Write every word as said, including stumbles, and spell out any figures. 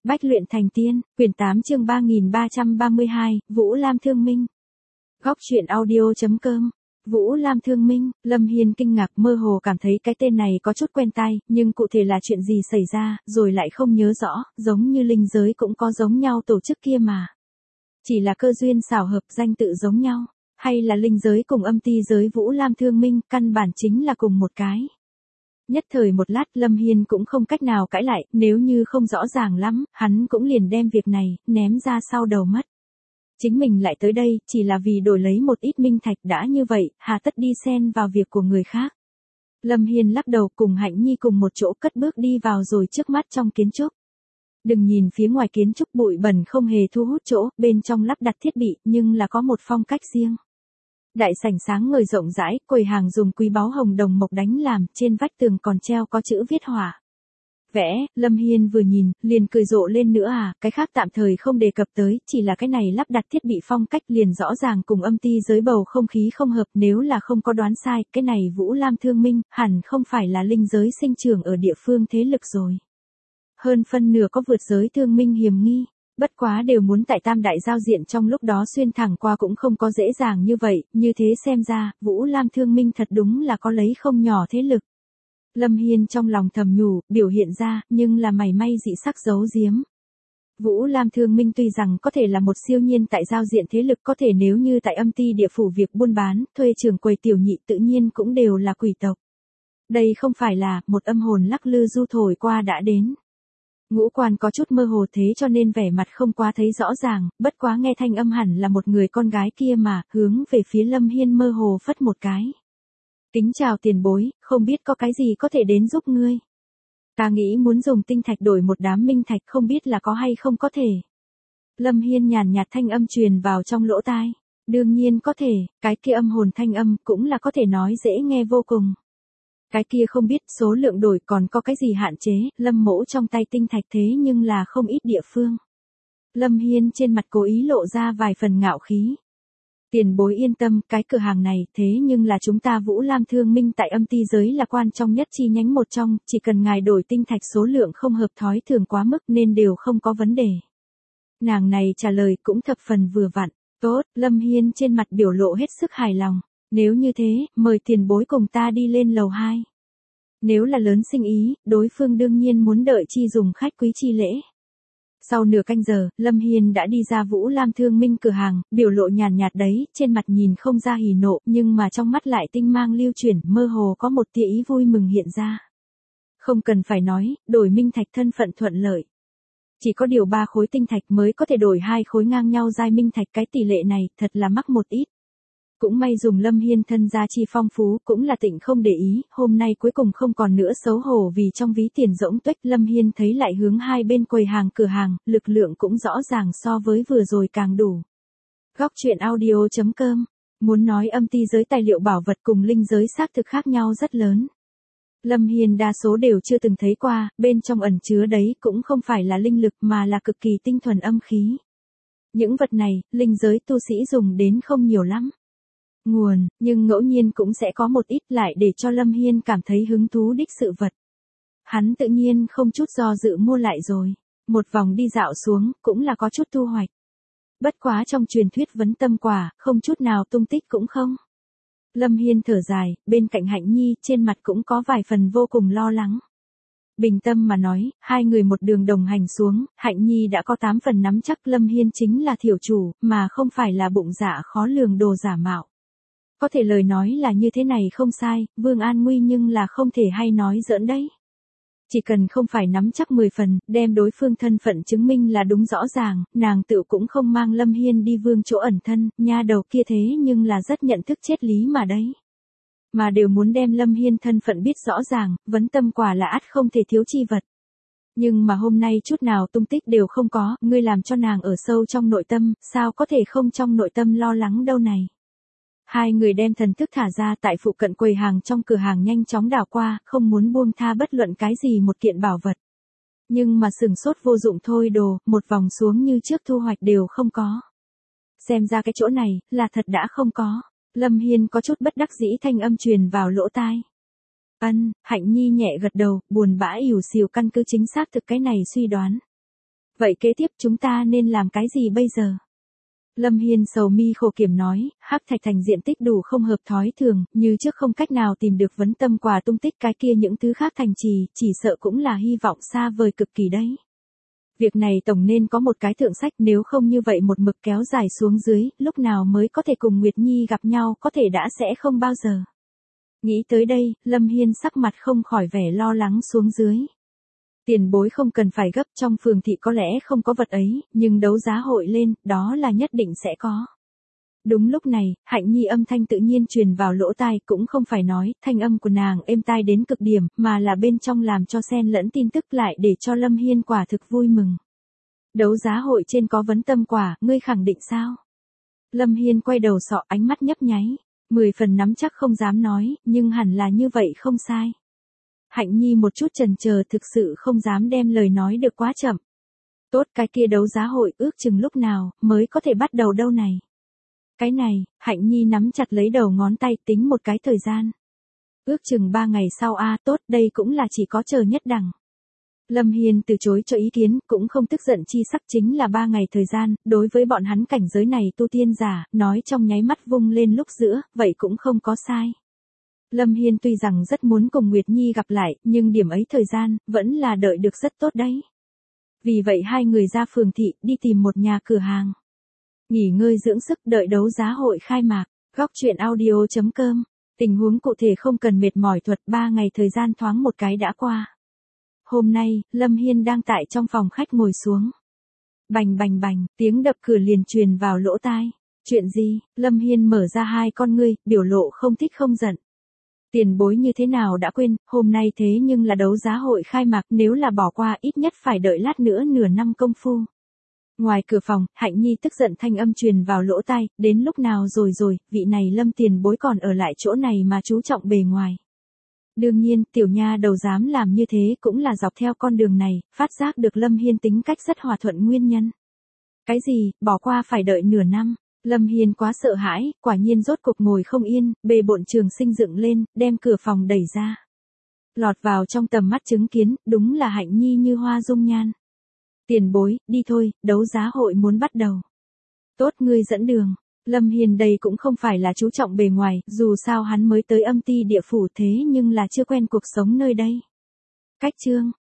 Bách luyện thành tiên, quyển tám chương ba nghìn ba trăm ba mươi hai, Vũ Lam Thương Minh. Góc truyện audio chấm com. Vũ Lam Thương Minh, Lâm Hiên kinh ngạc mơ hồ cảm thấy cái tên này có chút quen tai, nhưng cụ thể là chuyện gì xảy ra, rồi lại không nhớ rõ, giống như linh giới cũng có giống nhau tổ chức kia mà. Chỉ là cơ duyên xảo hợp danh tự giống nhau, hay là linh giới cùng âm ti giới Vũ Lam Thương Minh, căn bản chính là cùng một cái. Nhất thời một lát Lâm Hiên cũng không cách nào cãi lại, nếu như không rõ ràng lắm, hắn cũng liền đem việc này, ném ra sau đầu mất. Chính mình lại tới đây, chỉ là vì đổi lấy một ít minh thạch đã như vậy, hà tất đi xen vào việc của người khác. Lâm Hiên lắc đầu cùng Hạnh Nhi cùng một chỗ cất bước đi vào rồi trước mắt trong kiến trúc. Đừng nhìn phía ngoài kiến trúc bụi bẩn không hề thu hút chỗ, bên trong lắp đặt thiết bị, nhưng là có một phong cách riêng. Đại sảnh sáng ngời rộng rãi, quầy hàng dùng quý báu hồng đồng mộc đánh làm, trên vách tường còn treo có chữ viết hỏa. Vẽ, Lâm Hiên vừa nhìn, liền cười rộ lên nữa à, cái khác tạm thời không đề cập tới, chỉ là cái này lắp đặt thiết bị phong cách liền rõ ràng cùng âm ti giới bầu không khí không hợp, nếu là không có đoán sai, cái này Vũ Lam Thương Minh, hẳn không phải là linh giới sinh trưởng ở địa phương thế lực rồi. Hơn phân nửa có vượt giới thương minh hiểm nghi. Bất quá đều muốn tại tam đại giao diện trong lúc đó xuyên thẳng qua cũng không có dễ dàng như vậy, như thế xem ra, Vũ Lam Thương Minh thật đúng là có lấy không nhỏ thế lực. Lâm Hiên trong lòng thầm nhủ, biểu hiện ra, nhưng là mảy may dị sắc giấu giếm. Vũ Lam Thương Minh tuy rằng có thể là một siêu nhiên tại giao diện thế lực, có thể nếu như tại âm ti địa phủ việc buôn bán, thuê trường quầy tiểu nhị tự nhiên cũng đều là quỷ tộc. Đây không phải là, một âm hồn lắc lư du thổi qua đã đến. Ngũ quan có chút mơ hồ thế cho nên vẻ mặt không quá thấy rõ ràng, bất quá nghe thanh âm hẳn là một người con gái kia mà, hướng về phía Lâm Hiên mơ hồ phất một cái. Kính chào tiền bối, không biết có cái gì có thể đến giúp ngươi. Ta nghĩ muốn dùng tinh thạch đổi một đám minh thạch không biết là có hay không có thể. Lâm Hiên nhàn nhạt thanh âm truyền vào trong lỗ tai. Đương nhiên có thể, cái kia âm hồn thanh âm cũng là có thể nói dễ nghe vô cùng. Cái kia không biết số lượng đổi còn có cái gì hạn chế, Lâm mỗ trong tay tinh thạch thế nhưng là không ít địa phương. Lâm Hiên trên mặt cố ý lộ ra vài phần ngạo khí. Tiền bối yên tâm, cái cửa hàng này thế nhưng là chúng ta Vũ Lam Thương Minh tại âm ti giới là quan trọng nhất chi nhánh một trong, chỉ cần ngài đổi tinh thạch số lượng không hợp thói thường quá mức nên đều không có vấn đề. Nàng này trả lời cũng thập phần vừa vặn. Tốt, Lâm Hiên trên mặt biểu lộ hết sức hài lòng. Nếu như thế, mời tiền bối cùng ta đi lên lầu hai. Nếu là lớn sinh ý, đối phương đương nhiên muốn đợi chi dùng khách quý chi lễ. Sau nửa canh giờ, Lâm Hiên đã đi ra Vũ Lam Thương Minh cửa hàng, biểu lộ nhàn nhạt đấy, trên mặt nhìn không ra hỉ nộ, nhưng mà trong mắt lại tinh mang lưu chuyển, mơ hồ có một tia ý vui mừng hiện ra. Không cần phải nói, đổi minh thạch thân phận thuận lợi. Chỉ có điều ba khối tinh thạch mới có thể đổi hai khối ngang nhau giai minh thạch, cái tỷ lệ này thật là mắc một ít. Cũng may dùng Lâm Hiên thân gia chi phong phú, cũng là tịnh không để ý, hôm nay cuối cùng không còn nữa xấu hổ vì trong ví tiền rỗng tuếch. Lâm Hiên thấy lại hướng hai bên quầy hàng cửa hàng, lực lượng cũng rõ ràng so với vừa rồi càng đủ. Góc truyện audio chấm com. Muốn nói âm ti giới tài liệu bảo vật cùng linh giới xác thực khác nhau rất lớn. Lâm Hiên đa số đều chưa từng thấy qua, bên trong ẩn chứa đấy cũng không phải là linh lực mà là cực kỳ tinh thuần âm khí. Những vật này, linh giới tu sĩ dùng đến không nhiều lắm. Nguồn, nhưng ngẫu nhiên cũng sẽ có một ít lại để cho Lâm Hiên cảm thấy hứng thú đích sự vật. Hắn tự nhiên không chút do dự mua lại rồi. Một vòng đi dạo xuống, cũng là có chút thu hoạch. Bất quá trong truyền thuyết vấn tâm quả, không chút nào tung tích cũng không. Lâm Hiên thở dài, bên cạnh Hạnh Nhi trên mặt cũng có vài phần vô cùng lo lắng. Bình tâm mà nói, hai người một đường đồng hành xuống, Hạnh Nhi đã có tám phần nắm chắc Lâm Hiên chính là thiểu chủ, mà không phải là bụng dạ khó lường đồ giả mạo. Có thể lời nói là như thế này không sai, Vương An Nguy nhưng là không thể hay nói giỡn đấy. Chỉ cần không phải nắm chắc mười phần, đem đối phương thân phận chứng minh là đúng rõ ràng, nàng tự cũng không mang Lâm Hiên đi vương chỗ ẩn thân, nha đầu kia thế nhưng là rất nhận thức chết lý mà đấy. Mà đều muốn đem Lâm Hiên thân phận biết rõ ràng, vấn tâm quả là ắt không thể thiếu chi vật. Nhưng mà hôm nay chút nào tung tích đều không có, ngươi làm cho nàng ở sâu trong nội tâm, sao có thể không trong nội tâm lo lắng đâu này. Hai người đem thần thức thả ra tại phụ cận quầy hàng trong cửa hàng nhanh chóng đảo qua, không muốn buông tha bất luận cái gì một kiện bảo vật. Nhưng mà sừng sốt vô dụng thôi đồ, một vòng xuống như trước thu hoạch đều không có. Xem ra cái chỗ này, là thật đã không có. Lâm Hiên có chút bất đắc dĩ thanh âm truyền vào lỗ tai. Ân, Hạnh Nhi nhẹ gật đầu, buồn bã ỉu xìu căn cứ chính xác thực cái này suy đoán. Vậy kế tiếp chúng ta nên làm cái gì bây giờ? Lâm Hiên sầu mi khổ kiểm nói, Hắc Thạch Thành diện tích đủ không hợp thói thường, như trước không cách nào tìm được vấn tâm quả tung tích cái kia những thứ khác thành trì, chỉ sợ cũng là hy vọng xa vời cực kỳ đấy. Việc này tổng nên có một cái thượng sách, nếu không như vậy một mực kéo dài xuống dưới, lúc nào mới có thể cùng Nguyệt Nhi gặp nhau, có thể đã sẽ không bao giờ. Nghĩ tới đây, Lâm Hiên sắc mặt không khỏi vẻ lo lắng xuống dưới. Tiền bối không cần phải gấp, trong phường thị có lẽ không có vật ấy, nhưng đấu giá hội lên, đó là nhất định sẽ có. Đúng lúc này, Hạnh Nhi âm thanh tự nhiên truyền vào lỗ tai, cũng không phải nói, thanh âm của nàng êm tai đến cực điểm, mà là bên trong làm cho xen lẫn tin tức lại để cho Lâm Hiên quả thực vui mừng. Đấu giá hội trên có vấn tâm quả, ngươi khẳng định sao? Lâm Hiên quay đầu sọ, ánh mắt nhấp nháy, mười phần nắm chắc không dám nói, nhưng hẳn là như vậy không sai. Hạnh Nhi một chút chần chờ, thực sự không dám đem lời nói được quá chậm. Tốt, cái kia đấu giá hội ước chừng lúc nào mới có thể bắt đầu đâu này? Cái này, Hạnh Nhi nắm chặt lấy đầu ngón tay tính một cái thời gian. Ước chừng ba ngày sau a à, tốt, đây cũng là chỉ có chờ nhất đẳng. Lâm Hiên từ chối cho ý kiến, cũng không tức giận chi sắc, chính là ba ngày thời gian, đối với bọn hắn cảnh giới này tu tiên giả, nói trong nháy mắt vung lên lúc giữa, vậy cũng không có sai. Lâm Hiên tuy rằng rất muốn cùng Nguyệt Nhi gặp lại, nhưng điểm ấy thời gian, vẫn là đợi được rất tốt đấy. Vì vậy hai người ra phường thị, đi tìm một nhà cửa hàng. Nghỉ ngơi dưỡng sức, đợi đấu giá hội khai mạc. Góc truyện audio chấm com. Tình huống cụ thể không cần mệt mỏi thuật, ba ngày thời gian thoáng một cái đã qua. Hôm nay, Lâm Hiên đang tại trong phòng khách ngồi xuống. Bành bành bành, tiếng đập cửa liền truyền vào lỗ tai. Chuyện gì? Lâm Hiên mở ra hai con ngươi, biểu lộ không thích không giận. Tiền bối như thế nào đã quên, hôm nay thế nhưng là đấu giá hội khai mạc, nếu là bỏ qua ít nhất phải đợi lát nữa nửa năm công phu. Ngoài cửa phòng, Hạnh Nhi tức giận thanh âm truyền vào lỗ tai, đến lúc nào rồi rồi, vị này Lâm tiền bối còn ở lại chỗ này mà chú trọng bề ngoài. Đương nhiên, tiểu nha đầu dám làm như thế cũng là dọc theo con đường này, phát giác được Lâm Hiên tính cách rất hòa thuận nguyên nhân. Cái gì, bỏ qua phải đợi nửa năm? Lâm Hiên quá sợ hãi, quả nhiên rốt cục ngồi không yên, bề bộn trường sinh dựng lên, đem cửa phòng đẩy ra. Lọt vào trong tầm mắt chứng kiến, đúng là Hạnh Nhi như hoa dung nhan. Tiền bối, đi thôi, đấu giá hội muốn bắt đầu. Tốt, ngươi dẫn đường. Lâm Hiên đây cũng không phải là chú trọng bề ngoài, dù sao hắn mới tới âm ti địa phủ thế nhưng là chưa quen cuộc sống nơi đây. Cách chương,